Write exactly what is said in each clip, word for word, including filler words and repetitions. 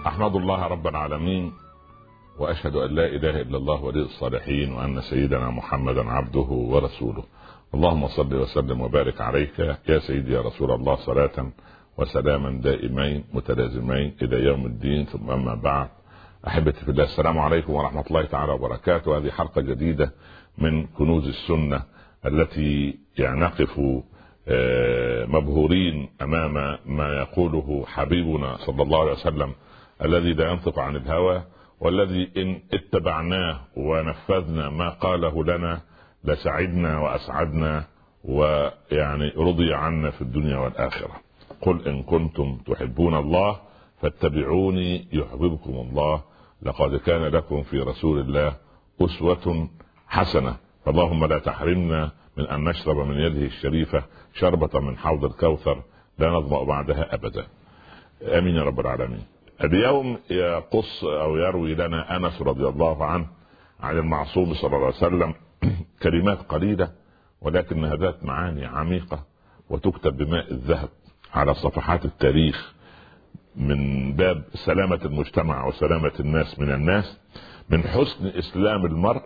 أحمد الله رب العالمين، وأشهد أن لا إله إلا الله ولي الصالحين، وأن سيدنا محمدا عبده ورسوله. اللهم صل وسلم وبارك عليك يا سيدي يا رسول الله، صلاة وسلاما دائمين متلازمين إلى يوم الدين. ثم أما بعد، أحبتي في الله، السلام عليكم ورحمة الله تعالى وبركاته. هذه حلقة جديدة من كنوز السنة التي نقف مبهورين أمام ما يقوله حبيبنا صلى الله عليه وسلم، الذي لا ينطق عن الهوى، والذي إن اتبعناه ونفذنا ما قاله لنا لسعدنا وأسعدنا، ويعني رضي عنا في الدنيا والآخرة. قل إن كنتم تحبون الله فاتبعوني يحببكم الله، لقد كان لكم في رسول الله أسوة حسنة. فاللهم لا تحرمنا من أن نشرب من يده الشريفة شربة من حوض الكوثر لا نظمأ بعدها أبدا، آمين يا رب العالمين. اليوم يقص أو يروي لنا أنس رضي الله عنه عن المعصوم صلى الله عليه وسلم كلمات قليلة، ولكنها ذات معاني عميقة وتكتب بماء الذهب على صفحات التاريخ، من باب سلامة المجتمع وسلامة الناس من الناس. من حسن إسلام المرء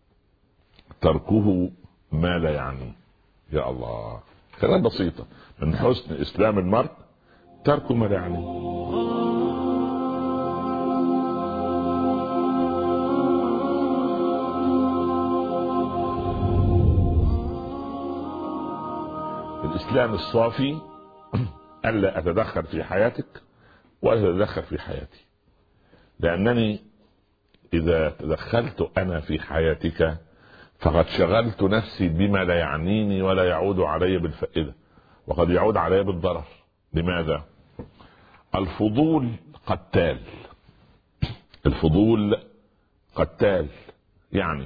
تركه ما لا يعنيه. يا الله، كلام بسيطة. من حسن إسلام المرء تركه ما لا يعنيه. الإسلام الصافي ألا أتدخل في حياتك ولا أتدخل في حياتي، لأنني إذا تدخلت أنا في حياتك فقد شغلت نفسي بما لا يعنيني ولا يعود علي بالفائدة، وقد يعود علي بالضرر. لماذا؟ الفضول قتال. الفضول قتال. يعني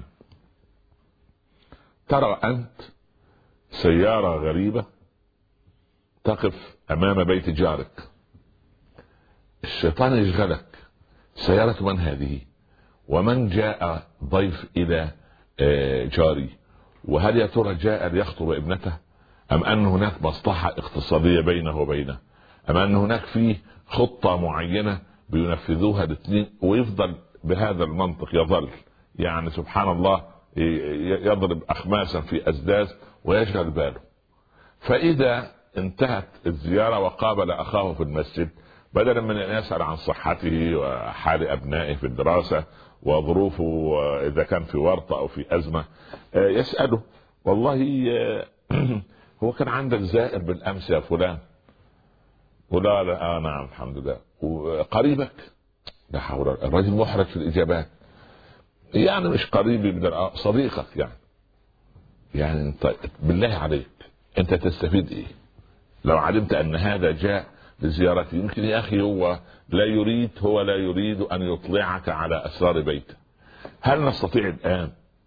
ترى أنت سيارة غريبة تقف أمام بيت جارك، الشيطان يشغلك، سيارة من هذه؟ ومن جاء ضيف إلى جاري؟ وهل يا ترى جاء ليخطب ابنته، أم أن هناك مصلحة اقتصادية بينه وبينه، أم أن هناك فيه خطة معينة بينفذوها الاثنين؟ ويفضل بهذا المنطق يظل يعني سبحان الله يضرب أخماسا في أسداس ويشغل باله. فإذا انتهت الزيارة وقابل أخاه في المسجد، بدلا من أن يسأل عن صحته وحال أبنائه في الدراسة وظروفه إذا كان في ورطة أو في أزمة، يسأله والله هو كان عندك زائر بالأمس يا فلان؟ ولا لا آه نعم الحمد لله. وقريبك؟ لا حول. الرجل محرج في الإجابات، يعني مش قريبي من صديقك يعني. يعني طيب بالله عليك أنت تستفيد إيه لو علمت أن هذا جاء لزيارتي؟ يمكن يا أخي هو لا يريد هو لا يريد أن يطلعك على أسرار بيته. هل نستطيع الآن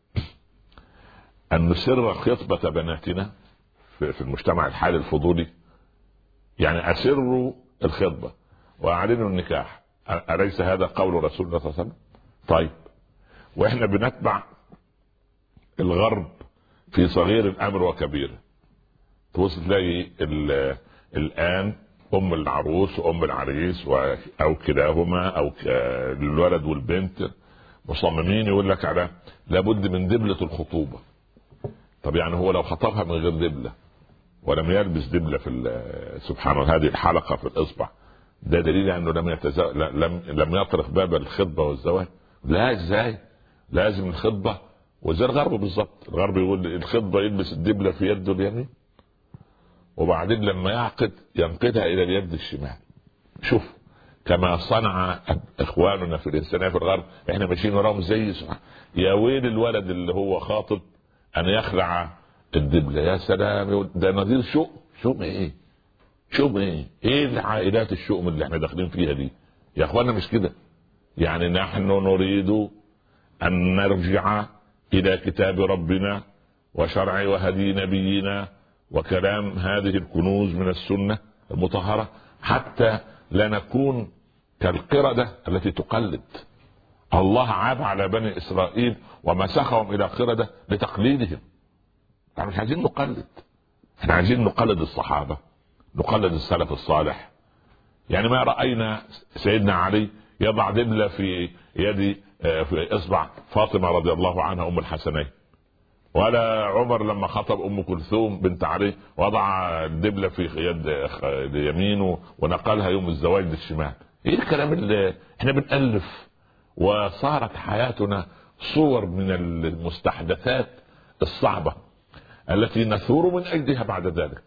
أن نسر خطبة بناتنا في المجتمع الحالي الفضولي؟ يعني أسروا الخطبة وأعلنوا النكاح، أليس هذا قول رسول الله صلى الله عليه وسلم؟ طيب، وإحنا بنتبع الغرب في صغير الأمر وكبير. توصل تلاقي الآن أم العروس وأم العريس أو كلاهما أو الولد والبنت مصممين يقول لك على لابد من دبلة الخطوبة. طب يعني هو لو خطبها من غير دبلة ولم يلبس دبلة في سبحان الله هذه الحلقة في الإصبع، ده دليل أنه لم يتزو... لم لم يطرق باب الخطبة والزواج. لا، إزاي؟ لازم الخطبة، وزي الغرب بالضبط. الغرب يقول الخطبة يلبس الدبلة في يده اليمين، وبعدين لما يعقد ينقدها إلى اليد الشمال. شوف كما صنع إخواننا في الإنسانية في الغرب، إحنا ماشيين وراهم زي سبحان. يا ويل الولد اللي هو خاطب أن يخلع الدبلة. يا سلام، ده نظير شؤم. شؤم إيه؟ شؤم إيه؟ إيه العائلات الشؤم اللي إحنا داخلين فيها دي يا إخواننا؟ مش كده. يعني نحن نريد أن نرجع إلى كتاب ربنا وشرع وهدي نبينا وكلام هذه الكنوز من السنة المطهرة، حتى لا نكون كالقردة التي تقلد. الله عاب على بني إسرائيل ومسخهم إلى قردة لتقليدهم. يعني مش عايزين نقلد، احنا عايزين نقلد الصحابة، نقلد السلف الصالح. يعني ما رأينا سيدنا علي يضع دبلة في يد في اصبع فاطمة رضي الله عنها ام الحسنين، ولا عمر لما خطب ام كلثوم بنت علي وضع الدبلة في يد يمينه ونقلها يوم الزواج للشمال. ايه الكلام اللي احنا بنألف؟ وصارت حياتنا صور من المستحدثات الصعبة التي نثور من اجلها بعد ذلك.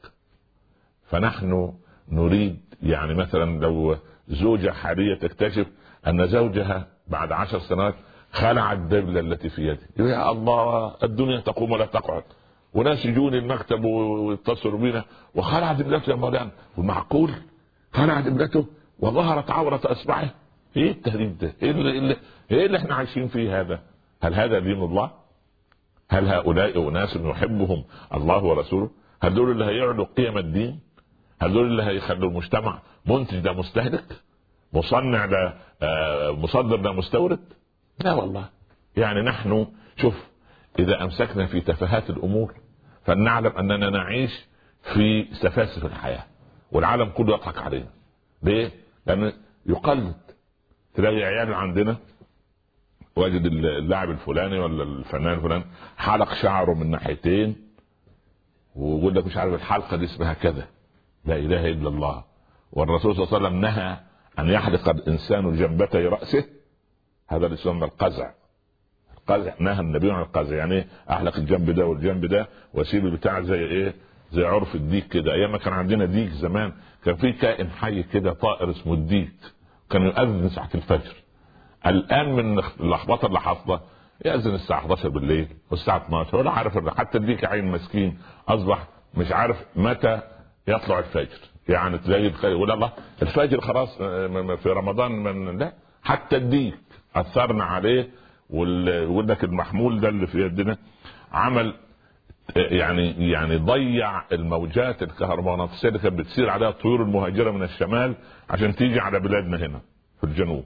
فنحن نريد يعني مثلا لو زوجة حالية تكتشف ان زوجها بعد عشر سنوات خلع الدبلة التي في يده، يا الله الدنيا تقوم ولا تقعد، وناس يجون المكتب ويتصلوا بينا وخلع دبلته يا مولانا، ومعقول خلع دبلته وظهرت عورة اصبعه؟ ايه التهديد ده؟ ايه اللي, اللي, إيه اللي احنا عايشين فيه هذا؟ هل هذا دين الله؟ هل هؤلاء اناس يحبهم الله ورسوله؟ هل دول اللي هيعلوا قيم الدين؟ هل دول اللي هيخلوا المجتمع منتج ده مستهلك، مصنع ده مصدر ده مستورد؟ لا والله. يعني نحن شوف اذا امسكنا في تفاهات الامور فلنعلم اننا نعيش في سفاسف الحياة، والعالم كله يضحك علينا. ليه؟ لان يقلد. تلاقي عيال عندنا واجد اللاعب الفلاني ولا الفنان الفلاني حلق شعره من ناحيتين ويقول لك مش عارف الحلقة دي اسمها كذا. لا اله الا الله. والرسول صلى الله عليه وسلم نهى ان يحلق الانسان جنبتي رأسه، هذا اللي يسمى القزع. القزع نهى النبي عن القزع، يعني احلق الجنب ده والجنب ده واسيب البتاع زي ايه، زي عرف الديك كده. ايام ما كان عندنا ديك زمان كان في كائن حي كده طائر اسمه الديك، كان يؤذن ساعة الفجر. الان من اللخبطه اللي حاصله يأذن الساعة احد عشر بالليل والساعة اتناشر ولا عارف، حتى الديك عين مسكين اصبح مش عارف متى يطلع الفجر. يعني تلاقي ولا الله الفجر خلاص في رمضان من لا، حتى الديك اثرنا عليه. ويقول لك المحمول ده اللي في يدنا عمل يعني يعني ضيع الموجات الكهرومغناطيسيه اللي كانت بتسير عليها الطيور المهاجره من الشمال عشان تيجي على بلادنا هنا في الجنوب.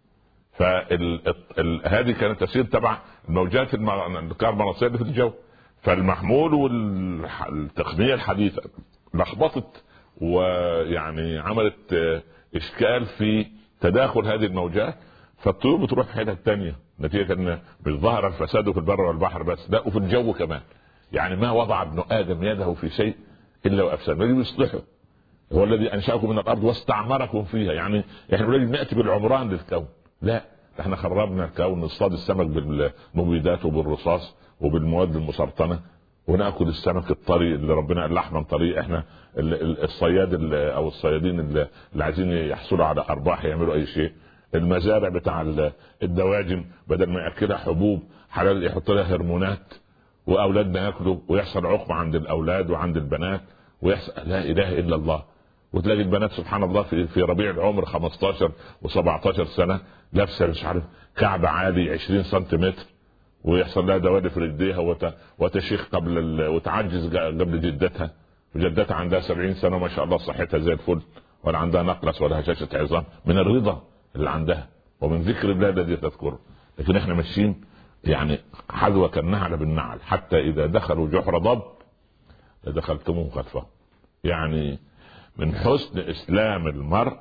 فهذه كانت تسير تبع الموجات الكهرومغناطيسيه اللي في الجو. فالمحمول والتقنيه الحديثه لخبطت ويعني عملت اشكال في تداخل هذه الموجات، فالطيور بتروح في حته ثانيه نتيجه ان مش ظهر الفساد في البر والبحر بس، لا وفي الجو كمان. يعني ما وضع ابن ادم يده في شيء الا وافسد. الذي يصلحه هو الذي انشاكم من الارض واستعمركم فيها. يعني احنا بنريد ناتي بالعمران للكون، لا احنا خربنا الكون، نصطاد السمك بالمبيدات وبالرصاص وبالمواد المسرطنه، وناكل السمك الطري اللي ربنا اللحمه طري. احنا الصياد اللي او الصيادين اللي عايزين يحصلوا على ارباح يعملوا اي شيء. المزارع بتاع الدواجن بدل ما ياكلها حبوب حلال يحط لها هرمونات، واولادنا ياكلوا ويحصل عقم عند الاولاد وعند البنات ويحصل لا اله الا الله. وتلاقي البنات سبحان الله في, في ربيع العمر خمستاشر وسبعتاشر سنه لابسه مش عارف كعب عالي عشرين سنتيمتر ويحصل لها دوالي في رجليها وت... وتشيخ قبل ال... وتعجز قبل جدتها، وجدتها عندها سبعين سنه وما شاء الله صحتها زي الفل ولا عندها نقرس ولا هشاشه عظام من الرضا اللي عندها ومن ذكر الله الذي تذكره. لكن احنا ماشيين يعني حذو كالنعل بالنعل، حتى اذا دخلوا جحر ضب لدخلتموه خلفه. يعني من حسن اسلام المرء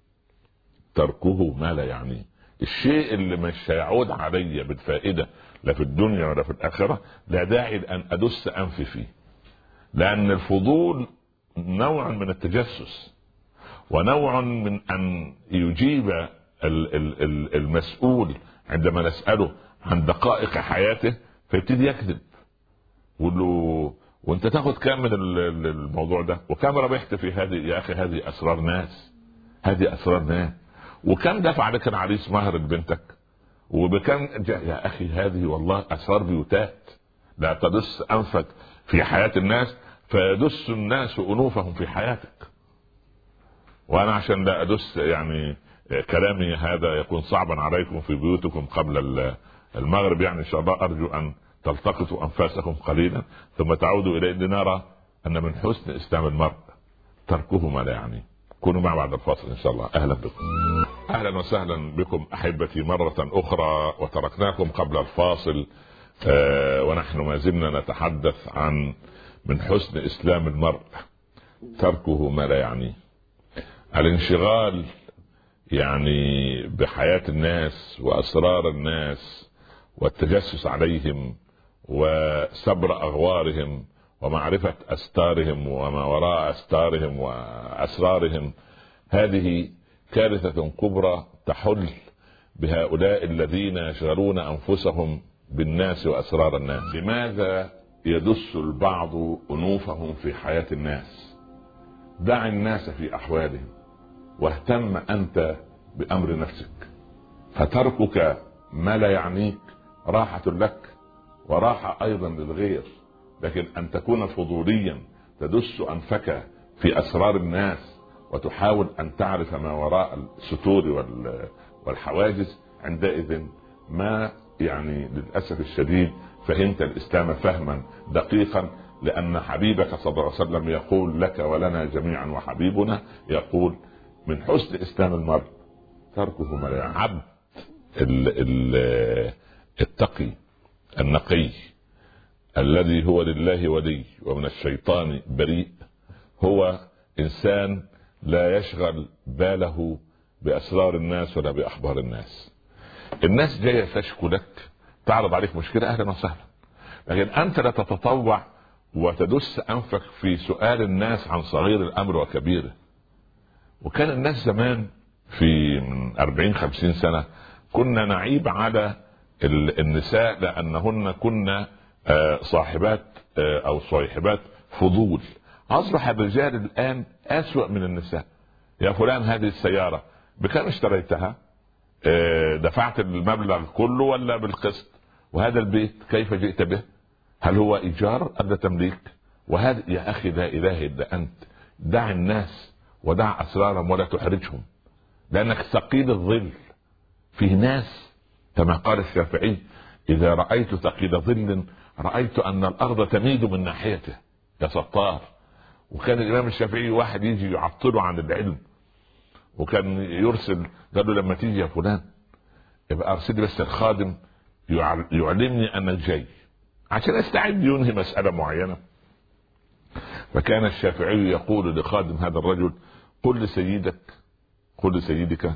تركه ما لا يعنيه. الشيء اللي مش هيعود علي بالفائده لا في الدنيا ولا في الاخره لا داعي ان ادس انفي فيه، لان الفضول نوع من التجسس ونوع من ان يجيب المسؤول عندما نسأله عن دقائق حياته فيبتدي يكذب ويقول له وانت تاخد كام من الموضوع ده وكم ربحت في هذه يا اخي. هذه اسرار ناس، هذه اسرار ناس. وكم دفع لك العريس مهر بنتك وبكم يا اخي. هذه والله اسرار بيوتات. لا تدس انفك في حياة الناس فيدس الناس انوفهم في حياتك. وانا عشان لا ادس يعني كلامي هذا يكون صعبا عليكم في بيوتكم قبل المغرب، يعني ان شاء الله ارجو ان تلتقطوا انفاسكم قليلا ثم تعودوا الى ان نرى ان من حسن اسلام المرء تركه ما لا يعني. كونوا مع بعد الفاصل ان شاء الله. اهلا بكم، اهلا وسهلا بكم احبتي مرة اخرى. وتركناكم قبل الفاصل آه ونحن ما زلنا نتحدث عن من حسن اسلام المرء تركه ما لا يعني. الانشغال يعني بحياة الناس وأسرار الناس والتجسس عليهم وسبر أغوارهم ومعرفة أستارهم وما وراء أستارهم وأسرارهم، هذه كارثة كبرى تحل بهؤلاء الذين يشغلون أنفسهم بالناس وأسرار الناس. لماذا يدس البعض أنوفهم في حياة الناس؟ دع الناس في أحوالهم واهتم أنت بأمر نفسك، فتركك ما لا يعنيك راحة لك وراحة أيضا للغير. لكن أن تكون فضوليا تدس أنفك في أسرار الناس وتحاول أن تعرف ما وراء الستور والحواجز، عندئذ ما يعني للأسف الشديد فهمت الإسلام فهما دقيقا. لأن حبيبك صلى الله عليه وسلم يقول لك ولنا جميعا، وحبيبنا يقول من حسن إسلام المرء تركه ما لا يعنيه. عبد التقي النقي الذي هو لله ولي ومن الشيطان بريء هو إنسان لا يشغل باله بأسرار الناس ولا بأخبار الناس. الناس جاية تشكو لك، تعرض عليك مشكلة، أهلا وسهلا، لكن أنت لا تتطوع وتدس أنفك في سؤال الناس عن صغير الأمر وكبيره. وكان الناس زمان في من أربعين خمسين سنة كنا نعيب على النساء لأنهن كنا صاحبات أو صاحبات فضول. أصبح الرجال الآن أسوأ من النساء. يا فلان هذه السيارة بكم اشتريتها؟ دفعت المبلغ كله ولا بالقسط؟ وهذا البيت كيف جئت به؟ هل هو إيجار أم تمليك؟ وهذا يا أخي لا إله إلا أنت. دع الناس ودع أسرارهم ولا تحرجهم، لأنك ثقيل الظل. في ناس كما قال الشافعي إذا رأيت ثقيل ظل رأيت أن الأرض تميد من ناحيته يا ستار. وكان الإمام الشافعي واحد يجي يعطله عن العلم، وكان يرسل قال له لما تيجي يا فلان يبقى أرسل بس الخادم يعلمني أنك جاي عشان أستعد ينهي مسألة معينة. فكان الشافعي يقول لخادم هذا الرجل قل لسيدك قل لسيدك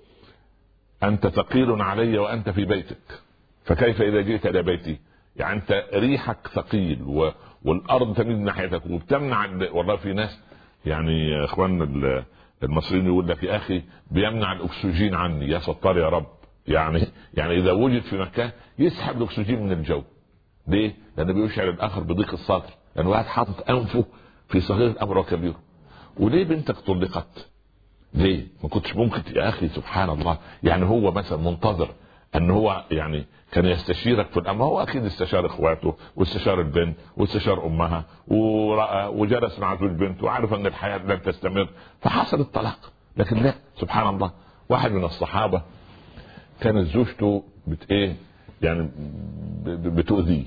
أنت ثقيل علي وأنت في بيتك، فكيف إذا جئت إلى بيتي؟ يعني أنت ريحك ثقيل و... والأرض تميل ناحيتك وبتمنع. والله في ناس يعني إخواننا المصريين يقول لك يا أخي بيمنع الأكسجين عني، يا ستار يا رب. يعني يعني إذا وجد في مكان يسحب الأكسجين من الجو. ليه؟ لأنه بيشعر الآخر بضيق الصدر، لأنه واحد حاطط أنفه في صغير الأمر وكبيره. وليه بنتك طلقت؟ ليه؟ ما كنتش ممكن يا أخي؟ سبحان الله. يعني هو مثلا منتظر أن هو يعني كان يستشيرك في الأمر، هو أكيد استشار إخواته واستشار البنت واستشار أمها ورأى وجلس مع زوج بنت وعرف أن الحياة لن تستمر فحصل الطلاق. لكن لا، سبحان الله. واحد من الصحابة كانت زوجته بت إيه يعني بتؤذيه،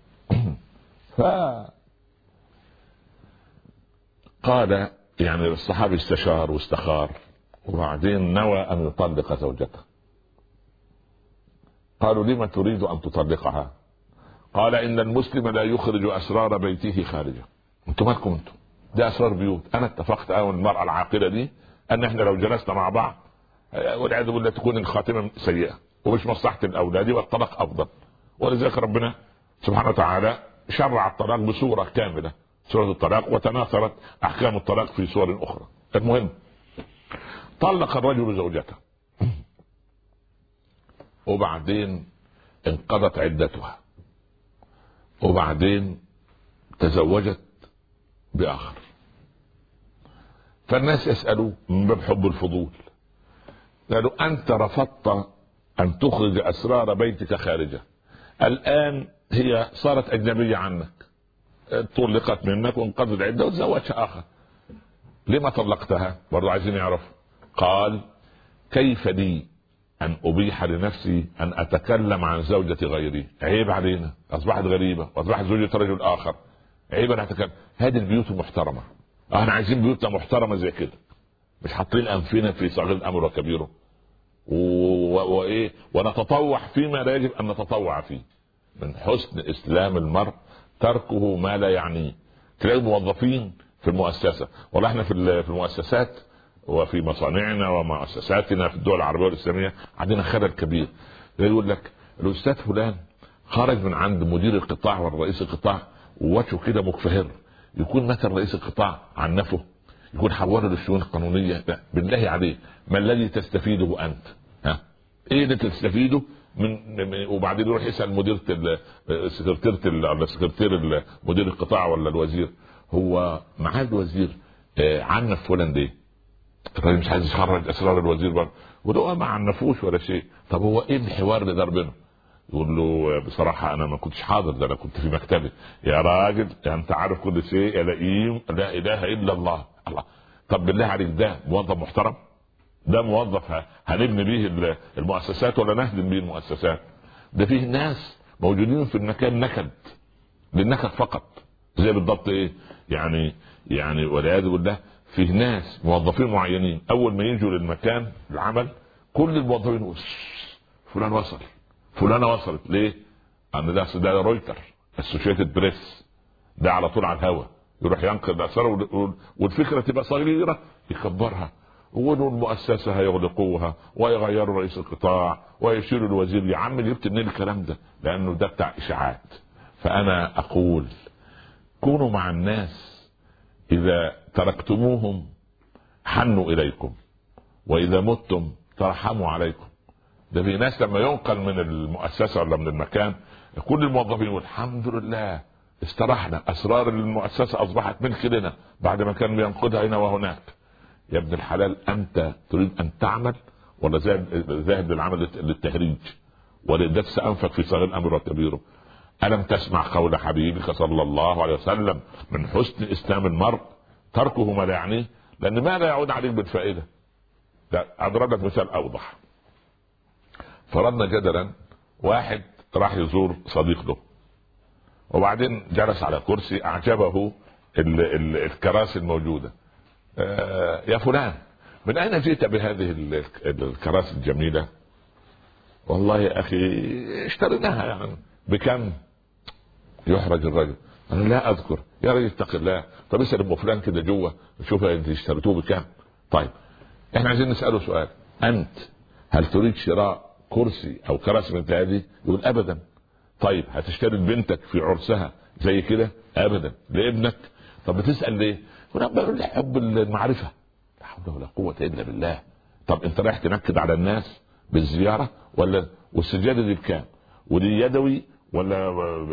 ف قال يعني الصحابي استشار واستخار وبعدين نوى أن يطلق زوجته. قالوا لما تريد أن تطلقها؟ قال إن المسلم لا يخرج أسرار بيته خارجه. انتم مالكم انتم؟ ده أسرار بيوت. أنا اتفقت أنا والمرأة العاقلة دي أن احنا لو جلسنا مع بعض والعياذ بالله تكون الخاتمة سيئة ومش مصلحة الأولاد والطلاق أفضل. ولذلك ربنا سبحانه وتعالى شرع الطلاق بصورة كاملة، سورة الطلاق، وتناثرت أحكام الطلاق في سور أخرى. المهم طلق الرجل زوجته وبعدين انقضت عدتها وبعدين تزوجت بآخر. فالناس يسألوا من باب حب الفضول، قالوا أنت رفضت أن تخرج أسرار بيتك خارجه، الآن هي صارت أجنبية عنك، طلقت منك وانقضت العدة وتزوجها آخر، لما طلقتها؟ برضو عايزين يعرف. قال كيف لي أن أبيح لنفسي أن أتكلم عن زوجة غيري؟ عيب علينا، أصبحت غريبة وأصبحت زوجة رجل آخر، عيب أن أتكلم. هذه البيوت محترمة، احنا عايزين بيوتنا محترمة زي كده، مش حاطين أنفنا في صغير الأمر وكبيره وإيه ونتطوع فيما لا يجب أن نتطوع فيه. من حسن إسلام المرء تركه ما لا يعنيه. تلاقي موظفين في المؤسسة، والله احنا في المؤسسات وفي مصانعنا ومؤسساتنا في الدول العربية والإسلامية عندنا خلل كبير. يقول لك الأستاذ فلان خرج من عند مدير القطاع والرئيس القطاع ووجهه كده مكفهر، يكون مثلا رئيس القطاع عنفه، يكون حوله للشؤون القانونية. لا بالله عليه، ما الذي تستفيده أنت؟ ها ايه اللي تستفيده من؟ وبعدين يروح يسأل مديرة السكرتيرة ولا سكرتير مدير القطاع ولا الوزير، هو معاه الوزير عنف فلان ليه؟ الراجل مش عايز يخرج اسرار الوزير برضه، وده ما عنفوش ولا شيء. طب هو ايه الحوار اللي دار بينهم؟ يقول له بصراحه انا ما كنتش حاضر، ده انا كنت في مكتبي. يا راجل انت عارف كل شيء يا لئيم، لا اله الا الله. الله طب بالله عليك، ده موظف محترم؟ ده موظف هنبني به المؤسسات ولا نهدم به المؤسسات؟ ده فيه ناس موجودين في المكان نكد، للنكد فقط. زي بالضبط ايه يعني يعني والعياذ بالله فيه ناس موظفين معينين اول ما يجوا للمكان العمل كل الموظفين فلان وصل، فلانه وصلت. ليه؟ ان ده ده رويتر، اسوشيتد بريس، ده على طول على الهواء يروح ينقل الاسرار، والفكره تبقى صغيره يكبرها، ويقولوا المؤسسه هيغلقوها ويغيروا رئيس القطاع ويشيروا الوزير. يا عم جبت منين الكلام ده؟ لانه ده بتاع اشاعات. فانا اقول كونوا مع الناس، إذا تركتموهم حنوا إليكم، وإذا متم ترحموا عليكم. ده في ناس لما ينقل من المؤسسة ولا من المكان كل الموظفين يقول الحمد لله استرحنا، أسرار المؤسسة أصبحت ملك لنا بعد ما كان بينقذها هنا وهناك. يا ابن الحلال، أنت تريد أن تعمل ولا ذاهب للعمل للتهريج ولدس أنفك في صغير الأمر وكبيره؟ ألم تسمع قول حبيبك صلى الله عليه وسلم من حسن إسلام المرء تركه ما لا يعنيه؟ لأن ما لا يعود عليك بالفائدة. أضرب لك مثال أوضح. فرضنا جدلا واحد راح يزور صديق له، وبعدين جلس على كرسي أعجبه ال ال الكراسي الموجودة. آه يا فلان، من أين جئت بهذه الكراسي الجميلة؟ والله يا أخي اشتريناها. يعني بكم؟ يحرج الرجل، انا لا اذكر. يا رجل اتق الله، طب اسال ام فلان كده جوه شوف انت اشتريتوه بكام. طيب احنا عايزين نساله سؤال، انت هل تريد شراء كرسي او كراسي مثل هذه؟ يقول ابدا. طيب هتشتري لبنتك في عرسها زي كده؟ ابدا. لابنك؟ طب بتسال ليه؟ يقول حب المعرفه. لا حول ولا قوه الا بالله. طب انت رايح تنكد على الناس بالزياره ولا؟ والسجاده دي بكام؟ ودي يدوي ولا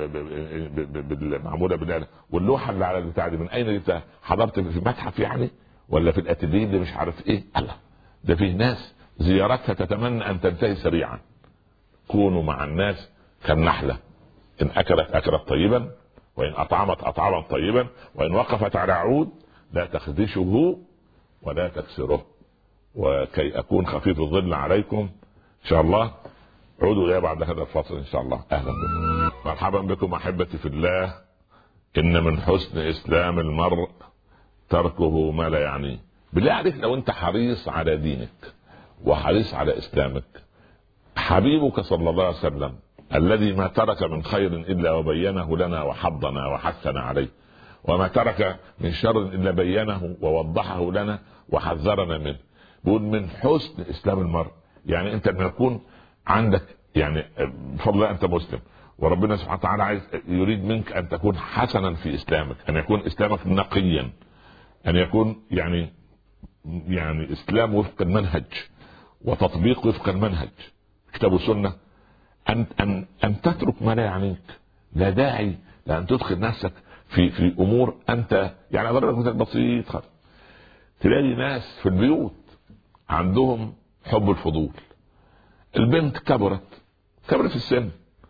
معموله بالآلة؟ واللوحه اللي على البتاع دي من اين جبتها؟ حضرت في متحف يعني ولا في الاتيليه اللي مش عارف ايه؟ الله، ده فيه ناس زيارتها تتمنى ان تنتهي سريعا. كونوا مع الناس كالنحله، ان اكلت اكلت طيبا، وان اطعمت اطعما طيبا، وان وقفت على عود لا تخدشه ولا تكسره. وكي اكون خفيف الظل عليكم ان شاء الله عودوا الى بعد هذا الفصل ان شاء الله. اهلا بكم، مرحبا بكم احبتي في الله. ان من حسن اسلام المرء تركه ما لا يعنيه. بالله عليك لو انت حريص على دينك وحريص على اسلامك، حبيبك صلى الله عليه وسلم الذي ما ترك من خير الا وبينه لنا وحضنا وحثنا عليه، وما ترك من شر الا بينه ووضحه لنا وحذرنا منه. بيقول من حسن اسلام المرء، يعني انت لما يكون عندك يعني بفضل الله انت مسلم، وربنا سبحانه وتعالى عايز يريد منك ان تكون حسنا في اسلامك، ان يكون اسلامك نقيا، ان يكون يعني يعني اسلام وفق المنهج وتطبيق وفق المنهج كتاب وسنه. ان ان ان تترك ما لا يعنيك. لا داعي لان تدخل نفسك في في امور انت يعني. اضرب لك مثال بسيط خالص. تلاقي ناس في البيوت عندهم حب الفضول. البنت كبرت كبرت في السن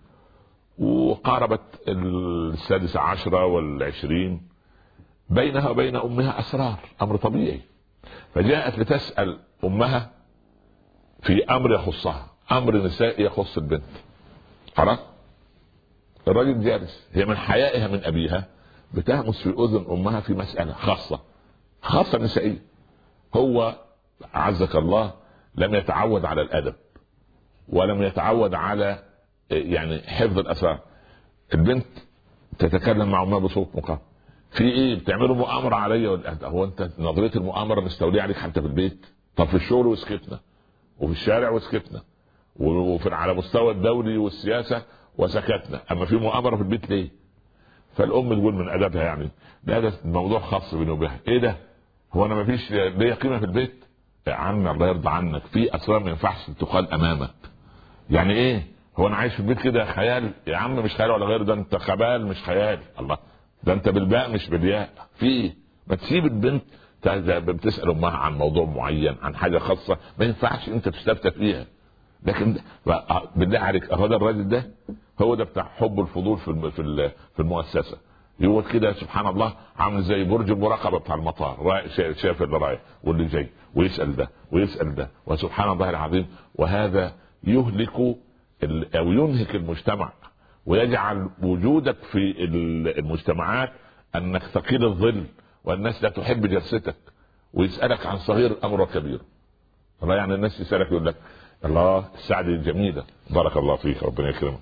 وقاربت السادسة عشرة والعشرين، بينها وبين أمها أسرار، أمر طبيعي. فجاءت لتسأل أمها في أمر يخصها، أمر نسائي يخص البنت. خلاص الراجل جالس، هي من حيائها من أبيها بتهمس في أذن أمها في مسألة خاصة خاصة نسائية. هو عزك الله لم يتعود على الأدب ولم يتعود على يعني حفظ الأسرار. البنت تتكلم مع أمها بصوت مقام، في ايه بتعملوا مؤامره عليا ولا هو انت نظريه المؤامره مستوليه عليك حتى في البيت؟ طب في الشغل وسكتنا، وفي الشارع وسكتنا، وفي على مستوى الدولي والسياسه وسكتنا، اما في مؤامره في البيت ليه؟ فالام تقول من ادبها يعني ده ده الموضوع خاص بيني وبينها. ايه ده؟ هو انا ما فيش ليا قيمه في البيت؟ يا عم الله يرضى عنك، في اسرار ما ينفعش تقال امامك. يعني ايه؟ هو انا عايش في البيت كده خيال؟ يا عم مش خيال ولا غير، ده انت خبال مش خيال. الله، ده انت بالباء مش بالياء. في ايه؟ ما تسيب البنت بتسال امها عن موضوع معين، عن حاجه خاصه ما ينفعش انت تستفتى فيها. لكن بالله عليك، هو ده الراجل ده هو ده بتاع حب الفضول في في المؤسسه. يقول كده سبحان الله عامل زي برج المراقبه بتاع المطار، شايف اللي رايح واللي جاي ويسال ده ويسال ده، وسبحان الله العظيم. وهذا يهلك او ينهك المجتمع، ويجعل وجودك في المجتمعات انك ثقيل الظل، والناس لا تحب جلستك، ويسالك عن صغير امر كبير. الله، يعني الناس يسالك يقول لك الله السعدة الجميلة بارك الله فيك ربنا يكرمك،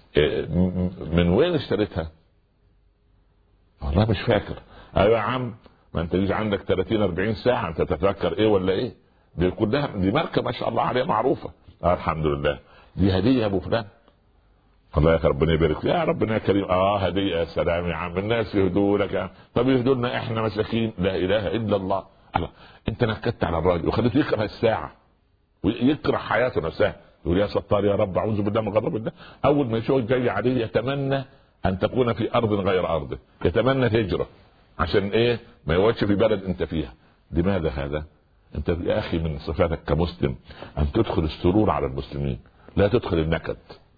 من وين اشتريتها؟ والله مش فاكر. ايوه يا عم، ما انت يجي عندك ثلاثين أربعين ساعه انت تتذكر ايه ولا ايه؟ دي كلها دي ماركه ما شاء الله عليها معروفه. آه الحمد لله، دي هديه يا ابو فلان. الله يا ربنا يبارك يا ربنا يا كريم. اه هديه، يا سلام يا عم، الناس يهدوا لك يعني. طب يهدوا لنا احنا مساكين؟ لا اله الا الله. الله. انت نكدت على الراجل وخليته يكره الساعه ويكره حياته نفسها، يقول يا ستار يا رب اعوذ بالله من غضب الله. اول ما يشوف جاي عليه يتمنى ان تكون في ارض غير ارضه، يتمنى الهجره عشان ايه؟ ما يقعدش في بلد انت فيها. لماذا هذا؟ انت يا اخي من صفاتك كمسلم ان تدخل السرور على المسلمين، لا تدخل النكد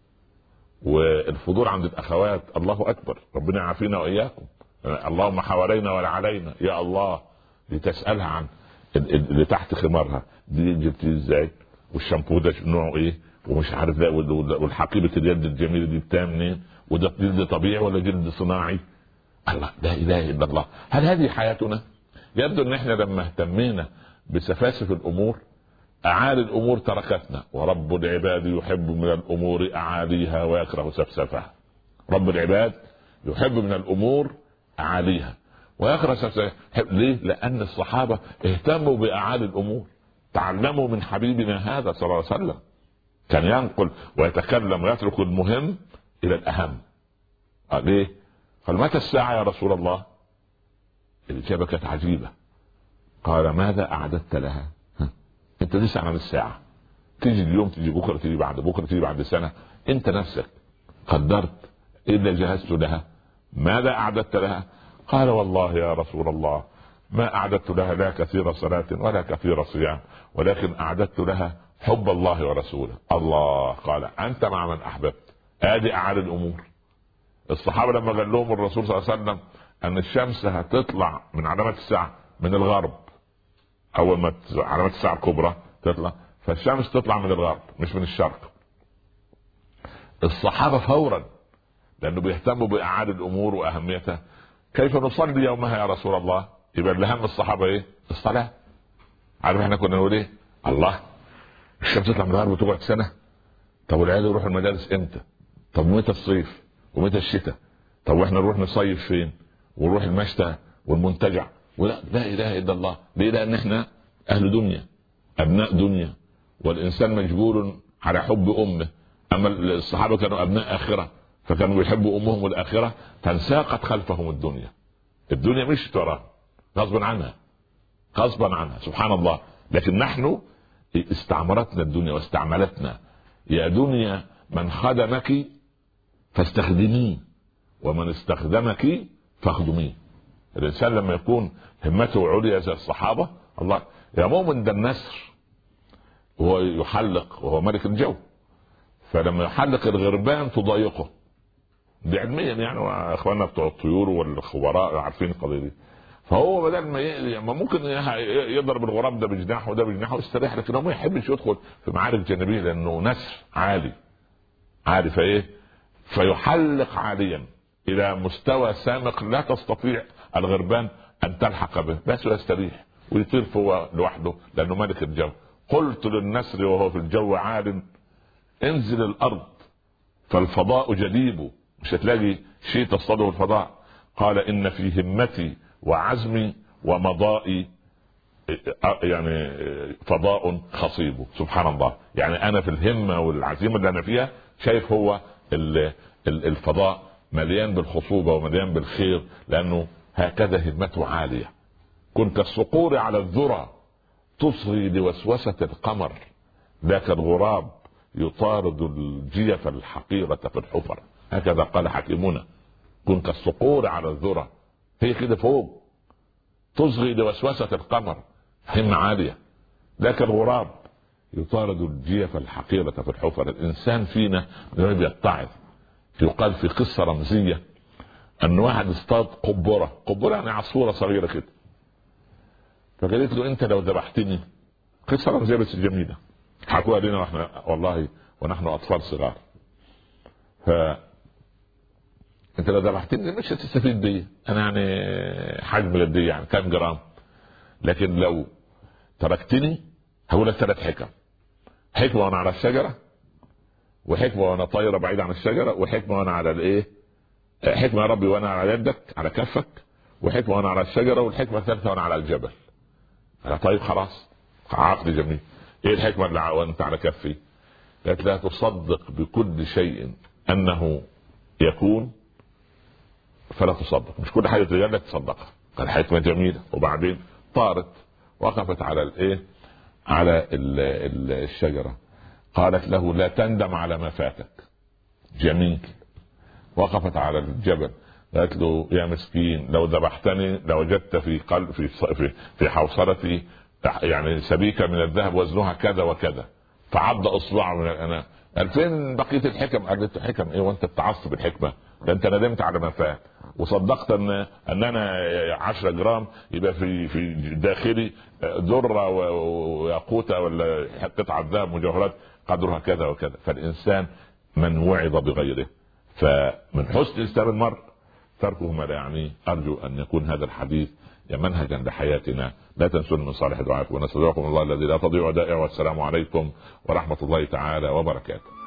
والفضول عند الاخوات. الله اكبر، ربنا يعافينا واياكم. اللهم حوالينا ولا علينا يا الله. لتسالها عن اللي تحت خمارها دي جبتيه ازاي، والشامبو ده نوعه ايه، ومش عارف ده، والحقيبه اليد الجميله دي بتاع منين، وده جلد طبيعي ولا جلد صناعي؟ الله، لا اله الا الله. هل هذه حياتنا؟ يبدو ان احنا لما اهتمينا بسفاسف الامور اعالي الامور تركتنا، ورب العباد يحب من الامور اعاليها ويكره سفسفها. رب العباد يحب من الامور اعاليها ويكره سفسفها. ليه؟ لان الصحابه اهتموا باعالي الامور، تعلموا من حبيبنا هذا صلى الله عليه وسلم، كان ينقل ويتكلم ويترك المهم الى الاهم. قال ليه؟ قال متى الساعه يا رسول الله؟ الاجابه كانت عجيبه. قال ماذا اعددت لها؟ انت تسأل عن الساعه، تيجي اليوم تيجي بكره تيجي بعد بكره تيجي بعد سنه، انت نفسك قدرت ايه اللي جهزت لها؟ ماذا اعددت لها؟ قال والله يا رسول الله ما اعددت لها لا كثير صلاه ولا كثير صيام، ولكن اعددت لها حب الله ورسوله. الله. قال انت مع من احببت. ادي اعالي الامور. الصحابه لما قال لهم الرسول صلى الله عليه وسلم ان الشمس هتطلع من علامات الساعه من الغرب، اول ما علامات الساعه الكبرى تطلع، فالشمس تطلع من الغرب مش من الشرق. الصحابه فورا لانه بيهتموا باعاده الامور واهميتها، كيف نصلي يومها يا رسول الله؟ يبقى اللي هم الصحابه ايه؟ الصلاه. عارف احنا كنا نقول ايه؟ الله الشمس تطلع من الغرب وتقعد سنه، طب والعيال يروحوا المدارس امتى؟ طب متى الصيف ومتى الشتاء؟ طب واحنا نروح نصيف فين؟ ونروح المشتى والمنتجع؟ ولا لا اله الا الله. ليه؟ لان احنا اهل دنيا، ابناء دنيا، والانسان مجبول على حب امه. اما الصحابه كانوا ابناء اخره، فكانوا يحبوا امهم والاخره، فانساقت خلفهم الدنيا. الدنيا مش ترى غصبا عنها، غصبا عنها سبحان الله. لكن نحن استعمرتنا الدنيا واستعملتنا. يا دنيا من خدمك فاستخدميه، ومن استخدمك فاخدميه. الانسان لما يكون همته عليا زي الصحابه، الله يا مؤمن ده النسر وهو يحلق وهو ملك الجو، فلما يحلق الغربان تضايقه. دي علميا يعني، واخواننا بتوع الطيور والخبراء عارفين القضيه دي. فهو بدل ما ي... ما ممكن يضرب الغراب ده بجناحه وده بجناحه ويستريح، لكن هو ما يحبش يدخل في معارك جانبيه لانه نسر عالي عالي فايه، فيحلق عاليا الى مستوى سامق لا تستطيع الغربان ان تلحق به، بس يستريح ويطير فوق لوحده لانه ملك الجو. قلت للنسر وهو في الجو عال انزل الارض فالفضاء جديب، مش هتلاقي شيء تصطاده الفضاء. قال إن في همتي وعزمي ومضائي يعني فضاء خصيب. سبحان الله، يعني أنا في الهمة والعزيمة اللي أنا فيها شايف هو الفضاء مليان بالخصوبة ومليان بالخير، لأنه هكذا همته عالية. كنت الصقور على الذرى تصغي لوسوسة القمر، ذاك الغراب يطارد الجيف الحقيرة في الحفر. هكذا قال حكيمنا، كنت الصقور على الذرى، هي كده فوق تصغي لوسوسة القمر، همة عالية. ذاك الغراب يطارد الجيف الحقيرة في الحفر. الإنسان فينا يتعظ. يقال في قصة رمزية أن واحد اصطاد قبورة، قبورة يعني عصفورة صغيرة كده، فقالت له أنت لو ذبحتني، قصة رمزية بس جميلة حكوها لنا واحنا والله ونحن أطفال صغار، ف انت لو ذبحتني مش هتستفيد بيه، انا يعني حجم الدية يعني كام جرام، لكن لو تركتني هقول لك ثلاث حكم: حكمة وانا على الشجرة، وحكمة وانا طايرة بعيد عن الشجرة، وحكمة وانا على الايه، حكمة يا ربي وانا على يدك على كفك، وحكمة وانا على الشجرة، والحكمة الثالثة وانا على الجبل. انا طيب خلاص، عقد جميل. ايه الحكمة اللي وانت على كفي؟ قالت لا تصدق بكل شيء انه يكون فلا تصدق، مش كل حاجه تجي لك تصدقها. قال حكمه جميله. وبعدين طارت وقفت على الايه، على ال ال الشجره، قالت له لا تندم على ما فاتك. جميل. وقفت على الجبل، قالت له يا مسكين لو ذبحتني لوجدت في قلب في في, في حوصلتي يعني سبيكه من الذهب وزنها كذا وكذا، فعض اصبعه من الاناء. قال فين بقيه الحكم؟ قالت حكم ايه وانت بتعصب الحكمه؟ ده انت ندمت على ما فات وصدقت ان ان انا عشرة جرام يبقى في في داخلي ذره وياقوته ولا قطعه ذهب مجوهرات قدرها كذا وكذا. فالانسان من وعظ بغيره، فمن حسن اسلام المرء تركه ما لا يعنيه. ارجو ان يكون هذا الحديث منهجا لحياتنا. لا تنسوا من صالح دعائكم، ونستودعكم الله الذي لا تضيع ودائعه، والسلام عليكم ورحمه الله تعالى وبركاته.